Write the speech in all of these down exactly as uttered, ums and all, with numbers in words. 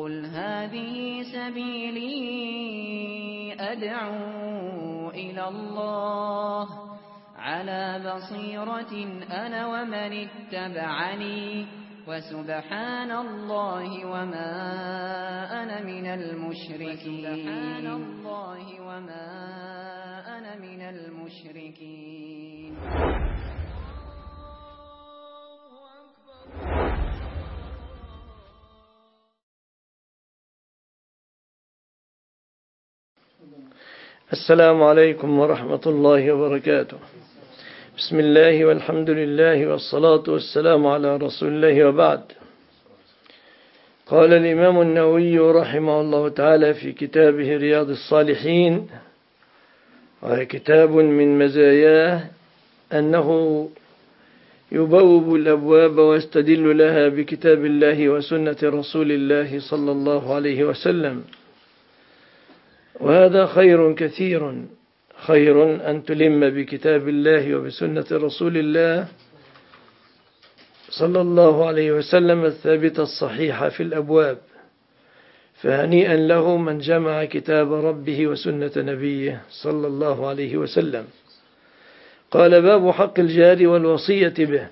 قل هذه سبيلي أدعو إلى الله على بصيرة أنا ومن اتبعني وسبحان الله وما أنا من المشركين سبحان الله وما أنا من المشركين. السلام عليكم ورحمة الله وبركاته. بسم الله والحمد لله والصلاة والسلام على رسول الله وبعد. قال الإمام النووي رحمه الله تعالى في كتابه رياض الصالحين: وكتاب من مزاياه أنه يبوب الأبواب ويستدل لها بكتاب الله وسنة رسول الله صلى الله عليه وسلم، وهذا خير كثير، خير أن تلم بكتاب الله وبسنة رسول الله صلى الله عليه وسلم الثابتة الصحيحة في الأبواب، فهنيئا له من جمع كتاب ربه وسنة نبيه صلى الله عليه وسلم. قال: باب حق الجار والوصية به.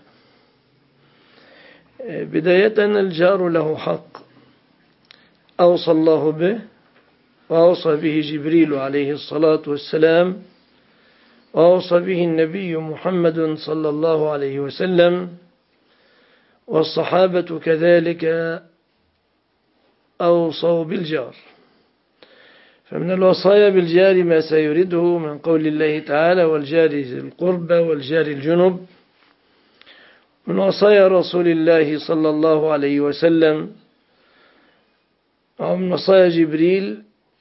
بداية الجار له حق أوصى الله به، وأوصى به جبريل عليه الصلاة والسلام، وأوصى به النبي محمد صلى الله عليه وسلم، والصحابة كذلك أوصوا بالجار. فمن الوصايا بالجار ما سيرده من قول الله تعالى: والجار ذي القربى والجار الجنب. من وصايا رسول الله صلى الله عليه وسلم ومن وصايا جبريل: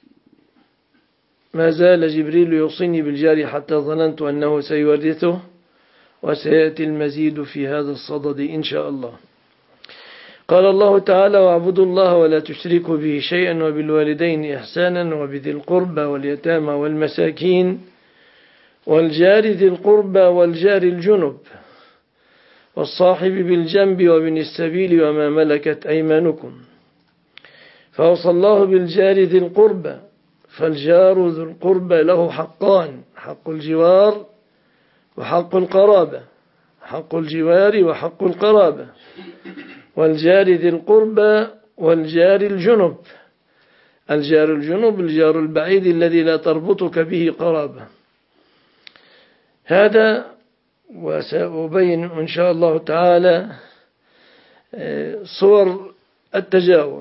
ما زال جبريل يوصيني بالجار حتى ظننت أنه سيورثه، وسيأتي المزيد في هذا الصدد إن شاء الله. قال الله تعالى: واعبدوا الله ولا تشركوا به شيئا وبالوالدين إحسانا وبذي القربى واليتامى والمساكين والجار ذي القربى والجار الجنب والصاحب بالجنب وابن السبيل وما ملكت أيمانكم. فأوصى الله بالجار ذي القربى، فالجار ذو القربى له حقان: حق الجوار وحق القرابة، حق الجوار وحق القرابة. والجار ذي القربى والجار الجنب. الجار الجنب الجار البعيد الذي لا تربطك به قرابة. هذا وسأبين إن شاء الله تعالى صور التجاور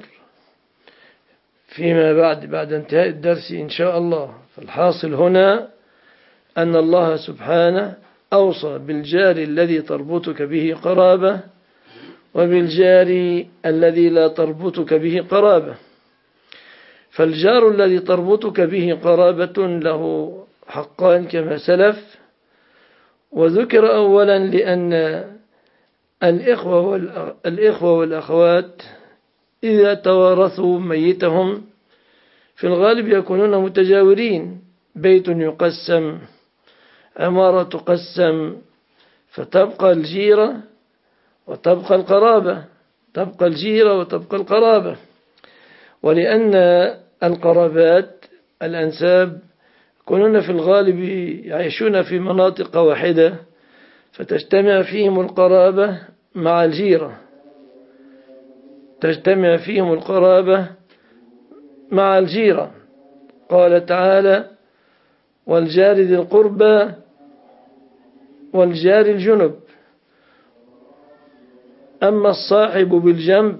فيما بعد بعد انتهاء الدرس إن شاء الله. فالحاصل هنا أن الله سبحانه أوصى بالجار الذي تربطك به قرابة، وبالجار الذي لا تربطك به قرابة. فالجار الذي تربطك به قرابة له حقان كما سلف، وذكر أولا لأن الإخوة والأخوات إذا توارثوا ميتهم في الغالب يكونون متجاورين، بيت يقسم، عمارة تقسم، فتبقى الجيرة وتبقى القرابة، تبقى الجيرة وتبقى القرابة. ولأن القرابات الأنساب يكونون في الغالب يعيشون في مناطق واحدة، فتجتمع فيهم القرابة مع الجيرة، تجتمع فيهم القرابة مع الجيرة. قال تعالى: والجار ذي القربى والجار الجنب. أما الصاحب بالجنب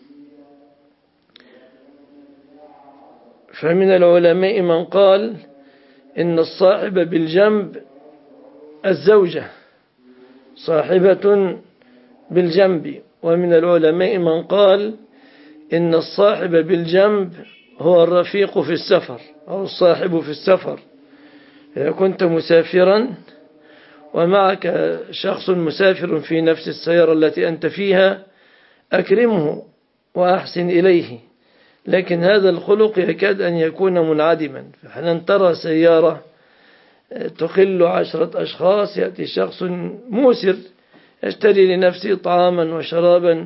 فمن العلماء من قال إن الصاحب بالجنب الزوجة صاحبة بالجنب، ومن العلماء من قال إن الصاحب بالجنب هو الرفيق في السفر أو الصاحب في السفر. إذا كنت مسافرا ومعك شخص مسافر في نفس السيارة التي أنت فيها، أكرمه وأحسن إليه، لكن هذا الخلق يكاد أن يكون منعدما. فحين ترى سيارة تقل عشرة أشخاص، يأتي شخص موسر يشتري لنفسه طعاما وشرابا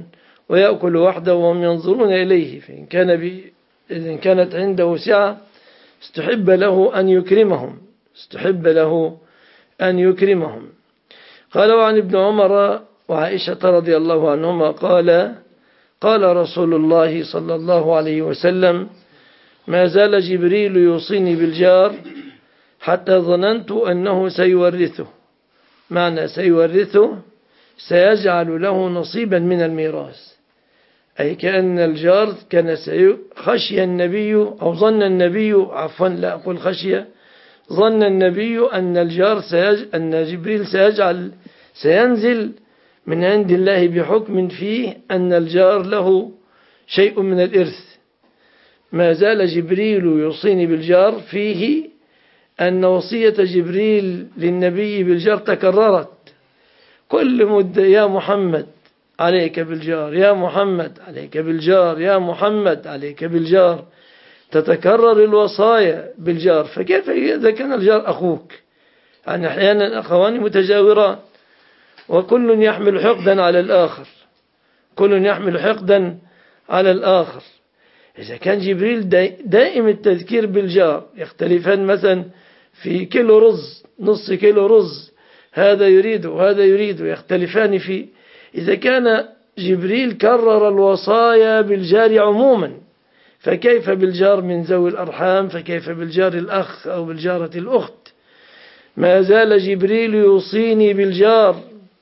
ويأكل وحده وهم ينظرون إليه، فإن كان ب... إذن كانت عنده سعة استحب له أن يكرمهم استحب له أن يكرمهم. قال وعن ابن عمر وعائشة رضي الله عنهما قال قال رسول الله صلى الله عليه وسلم: ما زال جبريل يوصيني بالجار حتى ظننت أنه سيورثه. معنى سيورثه سيجعل له نصيبا من الميراث، أي كأن الجار كان خشي النبي أو ظن النبي عفوا لا أقول خشية ظن النبي أن الجار سيج أن جبريل سيجعل سينزل من عند الله بحكم فيه أن الجار له شيء من الإرث. ما زال جبريل يوصيني بالجار فيه أن وصية جبريل للنبي بالجار تكررت كل مدة: يا محمد عليك بالجار، يا محمد عليك بالجار، يا محمد عليك بالجار. تتكرر الوصايا بالجار. فكيف إذا كان الجار أخوك؟ يعني أحيانا أخوان متجاوران وكل يحمل حقدا على الآخر كل يحمل حقدا على الآخر. إذا كان جبريل دائم التذكير بالجار، يختلفان مثلا في كيلو رز، نص كيلو رز، هذا يريد وهذا يريد، يختلفان فيه. إذا كان جبريل كرر الوصايا بالجار عموما، فكيف بالجار من ذوي الأرحام؟ فكيف بالجار الأخ أو بالجارة الأخت؟ ما زال جبريل يوصيني بالجار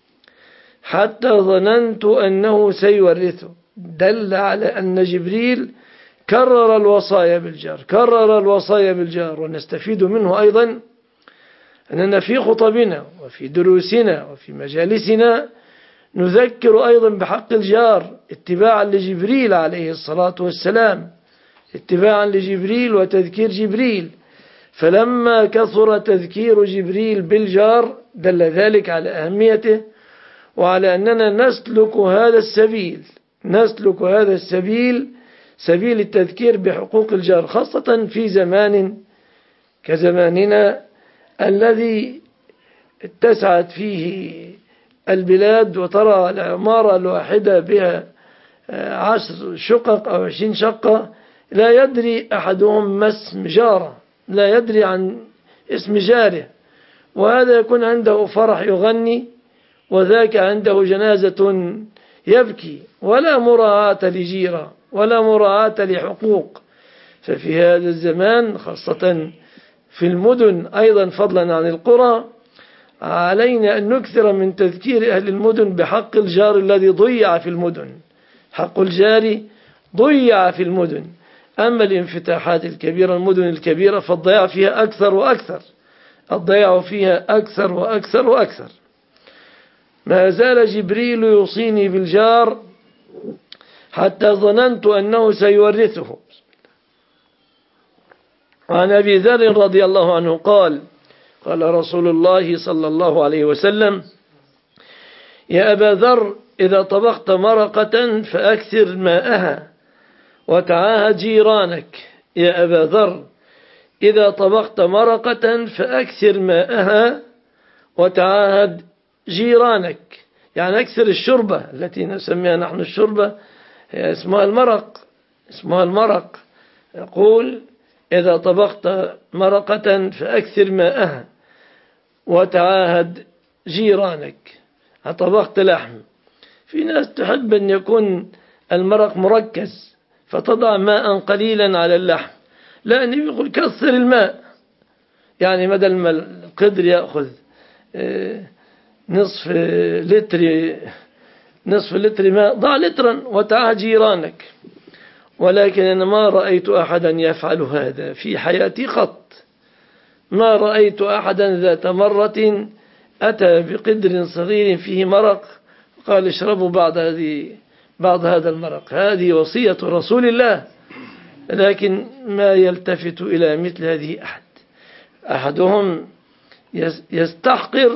حتى ظننت أنه سيورثه. دل على أن جبريل كرر الوصايا بالجار كرر الوصايا بالجار. ونستفيد منه أيضا أننا في خطبنا وفي دروسنا وفي مجالسنا نذكر أيضا بحق الجار اتباعا لجبريل عليه الصلاة والسلام اتباعا لجبريل وتذكير جبريل. فلما كثر تذكير جبريل بالجار دل ذلك على أهميته وعلى أننا نسلك هذا السبيل نسلك هذا السبيل سبيل التذكير بحقوق الجار، خاصة في زمان كزماننا الذي اتسعت فيه البلاد، وترى العمارة الواحدة بها عشر شقق أو عشرين شقة، لا يدري أحدهم ما اسم جاره، لا يدري عن اسم جاره، وهذا يكون عنده فرح يغني وذاك عنده جنازة يبكي، ولا مراعاة لجيرة ولا مراعاة لحقوق. ففي هذا الزمان خاصة في المدن أيضا فضلا عن القرى علينا أن نكثر من تذكير أهل المدن بحق الجار الذي ضيع في المدن. حق الجار ضيع في المدن. أما الانفتاحات الكبيرة المدن الكبيرة فالضياع فيها أكثر وأكثر الضياع فيها أكثر وأكثر وأكثر. ما زال جبريل يوصيني بالجار حتى ظننت أنه سيورثه. وعن أبي ذر رضي الله عنه قال قال رسول الله صلى الله عليه وسلم: يا أبا ذر إذا طبخت مرقة فأكثر ماءها وتعاهد جيرانك. يا أبا ذر إذا طبخت مرقة فأكثر ماءها وتعاهد جيرانك. يعني أكثر الشربة التي نسميها نحن الشربة هي اسمها المرق اسمها المرق يقول: إذا طبخت مرقة فأكثر ماءها وتعاهد جيرانك. طبخت لحم، في ناس تحب أن يكون المرق مركز فتضع ماء قليلا على اللحم، لا النبي يقول كثر الماء، يعني بدل ما القدر يأخذ نصف لتر نصف لتر ماء ضع لترا وتعاهد جيرانك. ولكن أنا ما رأيت أحدا يفعل هذا في حياتي قط، ما رأيت أحدا ذات مرة أتى بقدر صغير فيه مرق قال اشربوا بعض هذه بعض هذا المرق. هذه وصية رسول الله، لكن ما يلتفت إلى مثل هذه أحد. أحدهم يستحقر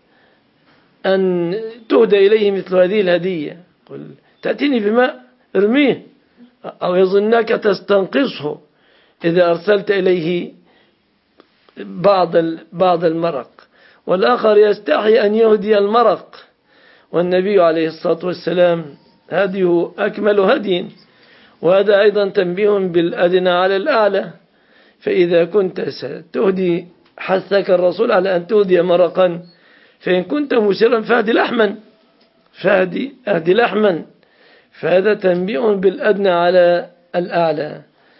أن تهدى إليه مثل هذه الهدية، قل تأتيني بماء ارميه، أو يظنك تستنقصه إذا أرسلت إليه بعض بعض المرق. والآخر يستحي أن يهدي المرق، والنبي عليه الصلاة والسلام هديه أكمل هدي. وهذا أيضا تنبيه بالأدنى على الأعلى. فإذا كنت ستهدي حثك الرسول على أن تهدي مرقا، فإن كنت مسرا فهدي لحما فهدي أهدي لحما. فهذا تنبيه بالأدنى على الأعلى.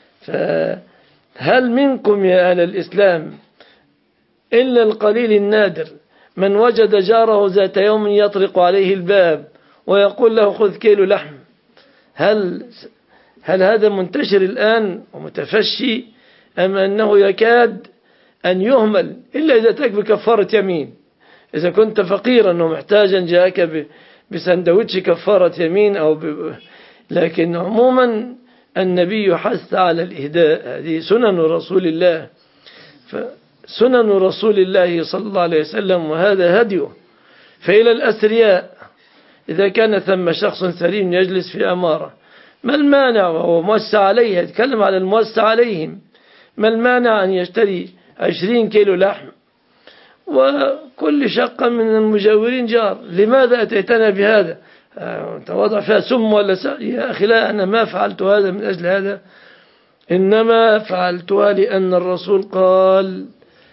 فهل منكم يا أهل الإسلام إلا القليل النادر من وجد جاره ذات يوم يطرق عليه الباب ويقول له خذ كيلو لحم؟ هل هل هذا منتشر الآن ومتفشي، أم أنه يكاد أن يهمل إلا إذا تكفي كفارة يمين؟ إذا كنت فقيرا ومحتاجا جاءك بسندوتش كفارة يمين أو ب... لكن عموما النبي حث على الإهداء. هذه سنن رسول الله، سنن رسول الله صلى الله عليه وسلم، وهذا هديه. فإلى الأثرياء، إذا كان ثم شخص ثري يجلس في أمارة، ما المانع وهو موسع عليه، يتكلم على الموسع عليهم، ما المانع أن يشتري عشرين كيلو لحم وكل شقة من المجاورين جار؟ لماذا أتيتنا بهذا؟ توضع فيها سم ولا سم؟ يا أخي لا، أنا ما فعلت هذا من أجل هذا، إنما فعلتها لأن الرسول قال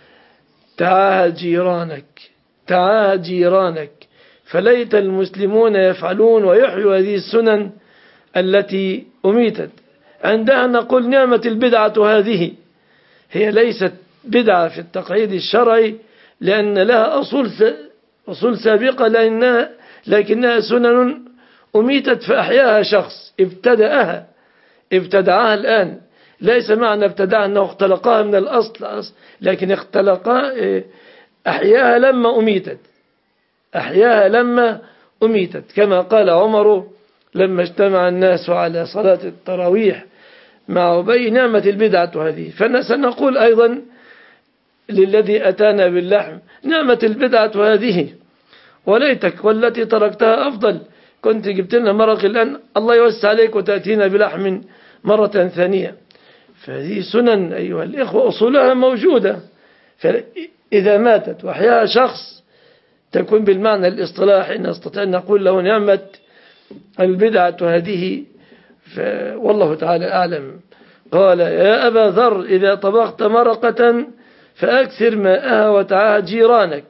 تعاهد جيرانك، تعاهد جيرانك. فليت المسلمون يفعلون ويحيوا هذه السنن التي أميتت. عندها نقول نعمة البدعة هذه، هي ليست بدعة في التقعيد الشرعي لأن لها أصول أصول سابقة، لأنها لكنها سنن أميتت فأحياها شخص ابتدأها ابتدعها الآن. ليس معنى ابتدع أنه اختلقها من الأصل، لكن اختلقها أحياها لما أميتت، أحياها لما أميتت. كما قال عمر لما اجتمع الناس على صلاة التراويح مع أبي نعمة البدعة هذه. فسنقول أيضا للذي أتانا باللحم نعمة البدعة هذه، وليتك والتي تركتها أفضل، كنت جبت لنا مرق الآن الله يوسع عليك وتأتينا بلحم مرة ثانية. فهذه سنن أيها الإخوة أصولها موجودة. فإذا ماتت وأحياها شخص تكون بالمعنى الاصطلاحي نستطيع أن نقول له نعمة البدعة هذه. والله تعالى أعلم. قال يا أبا ذر إذا طبخت مرقة فأكثر ماءها وتعاهد جيرانك.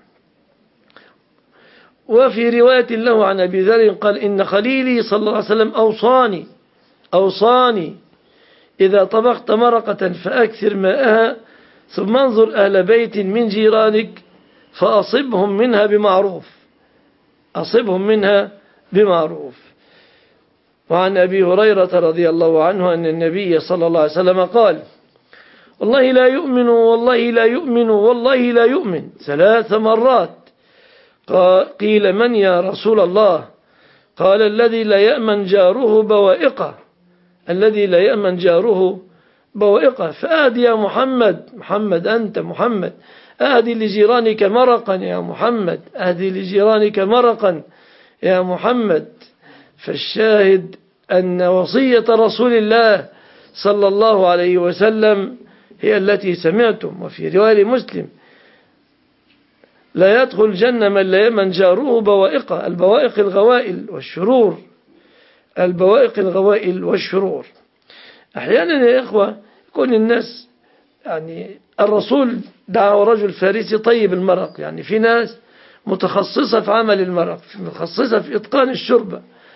وفي رواية له عن أبي ذر قال إن خليلي صلى الله عليه وسلم أوصاني أوصاني إذا طبخت مرقة فأكثر ماءها ثم انظر أهل بيت من جيرانك فأصبهم منها بمعروف أصبهم منها بمعروف. وعن أبي هريرة رضي الله عنه أن النبي صلى الله عليه وسلم قال والله لا يؤمن والله لا يؤمن والله لا يؤمن ثلاث مرات. قيل من يا رسول الله؟ قال الذي لا يأمن جاره بوائقه الذي لا يأمن جاره بوائقه. فآدي يا محمد محمد أنت محمد أهدي لجيرانك مرقا يا محمد أهدي لجيرانك مرقا يا محمد. فالشاهد أن وصية رسول الله صلى الله عليه وسلم هي التي سمعتم. وفي رواية مسلم لا يدخل الجنة من لا يأمن جاره بوائقه. البوائق الغوائل والشرور البوائق الغوائل والشرور. أحيانا يا إخوة يكون الناس يعني الرسول دعا رجل فارسي طيب المرق، يعني في ناس متخصصة في عمل المرق متخصصة في إتقان الشربة،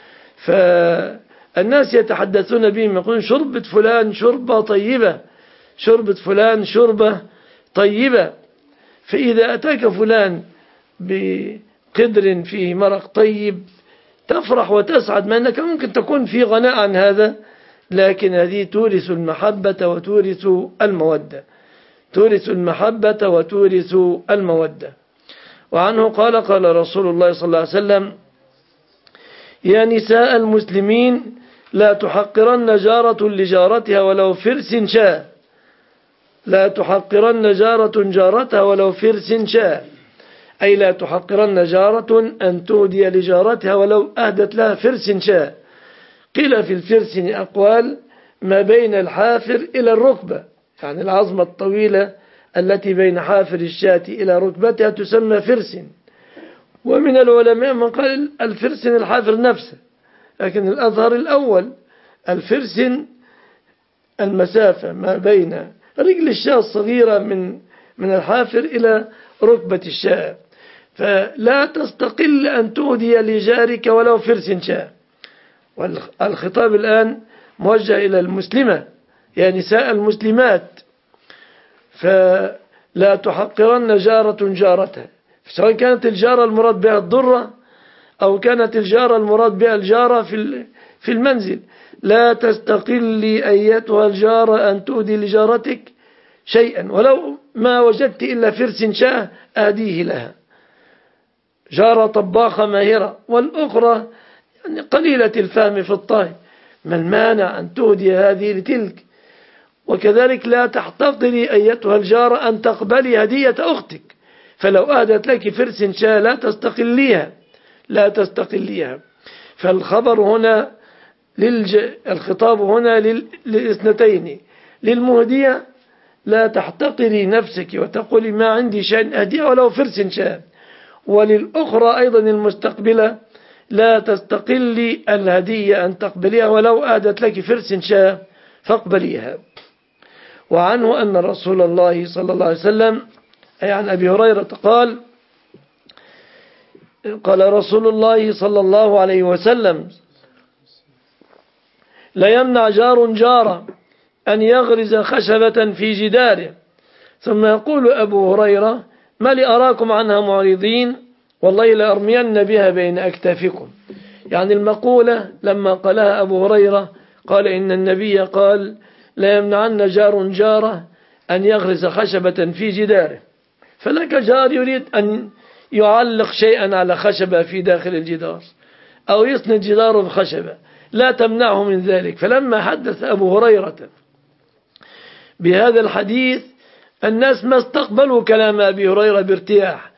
فالناس يتحدثون بهم يقولون شربة فلان شربة طيبة شربة فلان شربة طيبة. فإذا أتاك فلان بقدر فيه مرق طيب تفرح وتسعد، ما أنك ممكن تكون في غناء عن هذا، لكن هذه تورث المحبة وتورث المودة تورث المحبة وتورث المودة. وعنه قال قال رسول الله صلى الله عليه وسلم يا نساء المسلمين لا تحقرن جارة لجارتها ولو فرس شاء لا تحقرن جارة جارتها ولو فرس شاء، أي لا تحقرن جارة أن تهدي لجارتها ولو أهدت لها فرس شاء. قيل في الفرس أقوال ما بين الحافر إلى الركبة، يعني العظمة الطويلة التي بين حافر الشاة إلى ركبتها تسمى فرس. ومن العلماء من قال الفرس الحافر نفسه لكن الأظهر الأول الفرس المسافة ما بين رجل الشاة الصغيرة من من الحافر إلى ركبة الشاة، فلا تستقل أن تهدي لجارك ولو فرس شاة. والخطاب الآن موجه إلى المسلمة يا نساء المسلمات، فلا تحقرن جارة جارتها، سواء كانت الجارة المراد بها الضرة أو كانت الجارة المراد بها الجارة في المنزل. لا تستقلي أيتها الجارة أن تهدي لجارتك شيئا ولو ما وجدت إلا فرس شاة أهديه لها، جارة طباخة ماهرة، والأخرى يعني قليلة الفهم في الطهي، ما المانع أن تهدي هذه لتلك. وكذلك لا تحتقري أيتها الجارة أن تقبلي هدية أختك، فلو أهدت لك فرس شاة لا تستقليها لا تستقليها. فالخبر هنا للج... الخطاب هنا لل... للاثنتين، للمهدية لا تحتقري نفسك وتقولي ما عندي شيء أهديه ولو فرس شاة، وللأخرى أيضا المستقبلة لا تستقلي الهدية أن تقبليها ولو أهدت لك فرس شاة فاقبليها. وعنه أن رسول الله صلى الله عليه وسلم أي عن أبي هريرة قال قال رسول الله صلى الله عليه وسلم لا يمنع جار جارا أن يغرز خشبة في جداره. ثم يقول أبو هريرة ما لي أراكم عنها معرضين والله لأرمين بها بين أكتافكم. يعني المقولة لما قالها أبو هريرة قال إن النبي قال لا يمنعن جار جاره أن يغرز خشبة في جداره، فلك جار يريد أن يعلق شيئا على خشبة في داخل الجدار أو يسند جداره بخشبة، لا تمنعه من ذلك. فلما حدث أبو هريرة بهذا الحديث الناس ما استقبلوا كلام أبي هريرة بارتياح،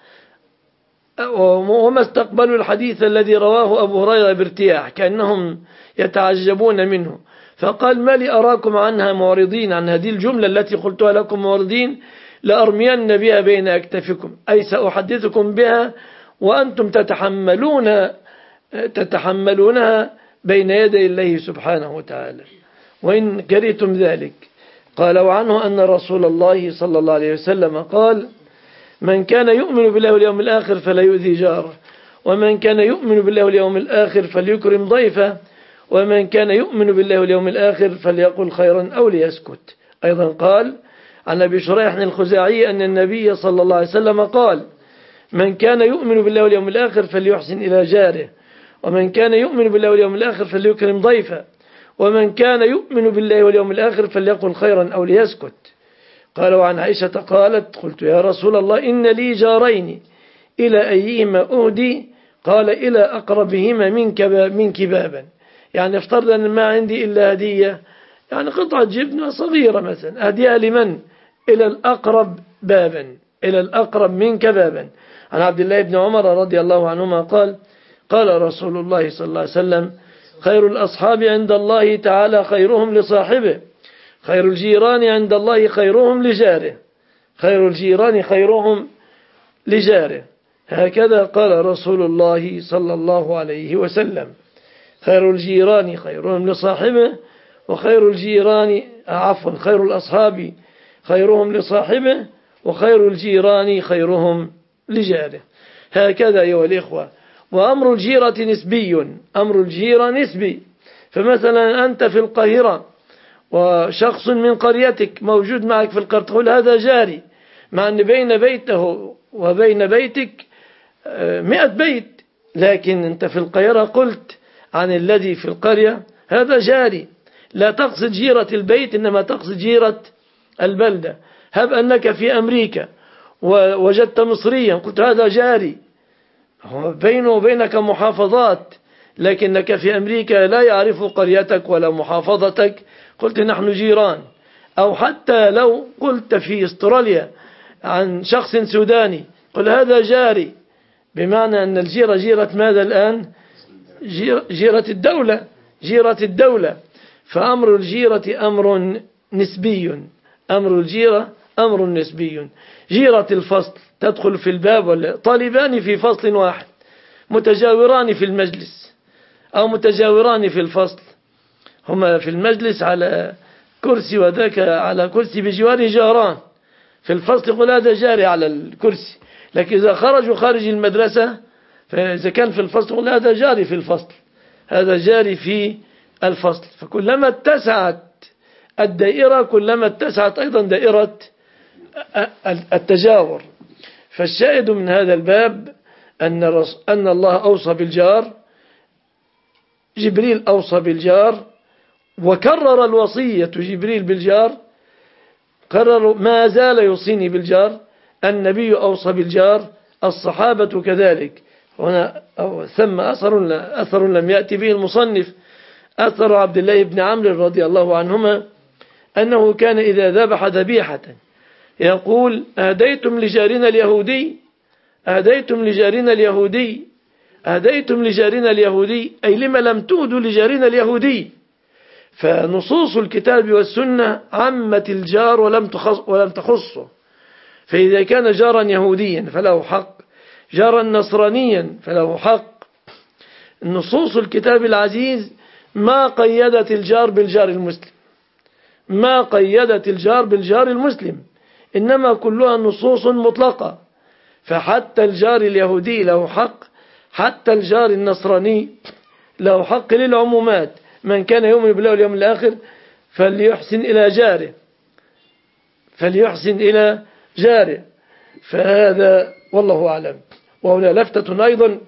وما استقبلوا الحديث الذي رواه أبو هريرة بارتياح، كأنهم يتعجبون منه. فقال ما لي أراكم عنها معرضين، عن هذه الجملة التي قلتها لكم معرضين، لأرمين بها بين أكتافكم، أي سأحدثكم بها وأنتم تتحملون تتحملونها بين يدي الله سبحانه وتعالى وإن كرهتم ذلك. قال وعنه أن رسول الله صلى الله عليه وسلم قال من كان يؤمن بالله واليوم الآخر فلا يؤذي جاره، ومن كان يؤمن بالله واليوم الآخر فليكرم ضيفه، ومن كان يؤمن بالله واليوم الآخر فليقل خيرا أو ليسكت. أيضا قال عن أبي شريح الخزاعي أن النبي صلى الله عليه وسلم قال من كان يؤمن بالله واليوم الآخر فليحسن إلى جاره، ومن كان يؤمن بالله واليوم الآخر فليكرم ضيفه، ومن كان يؤمن بالله واليوم الآخر فليقل خيرا أو ليسكت. قال وعن عائشة قالت قلت يا رسول الله إن لي جارين إلى أيهما أهدي؟ قال إلى أقربهما منك من كبابا. يعني افترض أن ما عندي إلا هدية، يعني قطعة جبنة صغيرة مثلا، أهديها لمن؟ إلى الأقرب بابا، إلى الأقرب منك بابا. عن عبد الله بن عمر رضي الله عنهما قال قال رسول الله صلى الله عليه وسلم خير الأصحاب عند الله تعالى خيرهم لصاحبه، خير الجيران عند الله خيرهم لجاره، خير الجيران خيرهم لجاره. هكذا قال رسول الله صلى الله عليه وسلم خير الجيران خيرهم لصاحبه، وخير الجيران عفوا خير الأصحاب خيرهم لصاحبه، وخير الجيران خيرهم لجاره. هكذا أيها الإخوة. وأمر الجيرة نسبي، أمر الجيرة نسبي. فمثلا أنت في القاهرة وشخص من قريتك موجود معك في القرية تقول هذا جاري، مع أن بين بيته وبين بيتك مئة بيت، لكن أنت في القاهرة قلت عن الذي في القرية هذا جاري، لا تقصد جيرة البيت إنما تقصد جيرة البلدة. هب أنك في أمريكا ووجدت مصريا قلت هذا جاري، بينه وبينك محافظات، لكنك في أمريكا لا يعرف قريتك ولا محافظتك، قلت نحن جيران. أو حتى لو قلت في استراليا عن شخص سوداني قل هذا جاري، بمعنى أن الجيرة جيرة ماذا الآن؟ جيرة الدولة، جيرة الدولة. فأمر الجيرة أمر نسبي، أمر الجيرة أمر نسبي. جيرة الفصل تدخل في الباب، ولا طالبان في فصل واحد متجاوران في المجلس، أو متجاوران في الفصل، هما في المجلس على كرسي وذاك على كرسي بجوار جاران، في الفصل يقول هذا جاري على الكرسي، لكن إذا خرجوا خارج المدرسة فإذا كان في الفصل يقول هذا جاري في الفصل، هذا جاري في الفصل. فكلما اتسعت الدائرة كلما اتسعت أيضا دائرة التجاور. فالشاهد من هذا الباب أن أن الله أوصى بالجار، جبريل أوصى بالجار وكرر الوصية جبريل بالجار، قرر ما زال يوصيني بالجار، النبي أوصى بالجار، الصحابة كذلك. هنا ثم أثر أثر لم يأتي به المصنف، أثر عبد الله بن عمرو رضي الله عنهما أنه كان إذا ذبح ذبيحة يقول أهديتم لجارنا اليهودي، أهديتم لجارنا اليهودي، أهديتم لجارنا اليهودي، أي لما لم تهدوا لجارنا اليهودي. فنصوص الكتاب والسنة عمت الجار ولم تخص ولم تخصه. فإذا كان جارا يهوديا فله حق، جارا نصرانيا فله حق. نصوص الكتاب العزيز ما قيدت الجار بالجار المسلم، ما قيدت الجار بالجار المسلم، إنما كلها نصوص مطلقة. فحتى الجار اليهودي له حق، حتى الجار النصراني له حق للعمومات. من كان يؤمن بالله واليوم الآخر فليحسن إلى جاره، فليحسن إلى جاره. فهذا والله أعلم. وهنا لفتة أيضا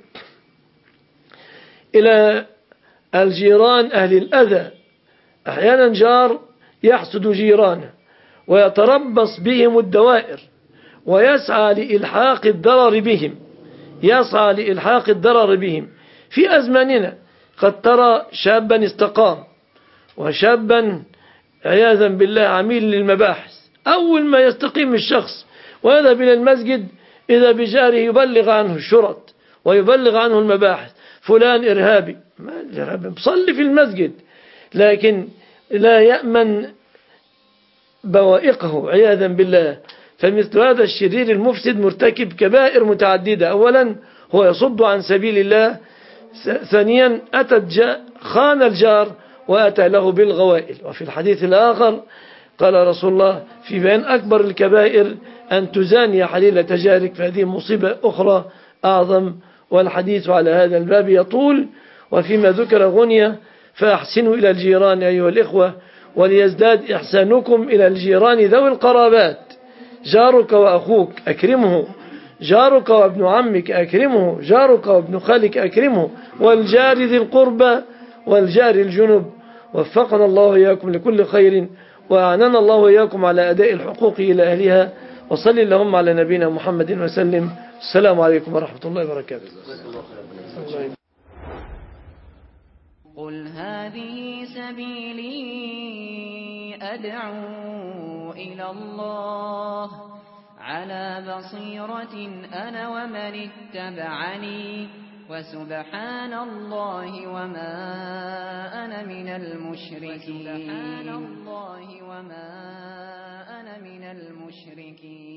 إلى الجيران أهل الأذى. أحيانا جار يحسد جيرانه ويتربص بهم الدوائر ويسعى لإلحاق الضرر بهم، يسعى لإلحاق الضرر بهم. في أزماننا قد ترى شابا استقام وشابا عياذا بالله عميل للمباحث، أول ما يستقيم الشخص ويذهب إلى المسجد إذا بجاره يبلغ عنه الشرط ويبلغ عنه المباحث، فلان إرهابي، ما الإرهابي بصلي في المسجد، لكن لا يأمن بوائقه عياذا بالله. فمثل هذا الشرير المفسد مرتكب كبائر متعددة. أولا هو يصد عن سبيل الله، ثانيا أتى خان الجار وأتى له بالغوائل. وفي الحديث الآخر قال رسول الله في بيان أكبر الكبائر أن تزاني حليلة جارك، فهذه مصيبة أخرى أعظم. والحديث على هذا الباب يطول. وفيما ذكر غنية فأحسنوا إلى الجيران أيها الإخوة وليزداد إحسانكم إلى الجيران ذوي القرابات. جارك وأخوك أكرمه، جارك وابن عمك أكرمه، جارك وابن خالك أكرمه، والجار ذي القربى والجار الجنب. وفقنا الله وإياكم لكل خير وأعننا الله وإياكم على أداء الحقوق إلى أهلها. وصل اللهم على نبينا محمد وسلم. السلام عليكم ورحمة الله وبركاته. قل هذه سبيلي أدعو إلى الله على بصيرة أنا ومن اتبعني وسبحان الله وما أنا من المشركين.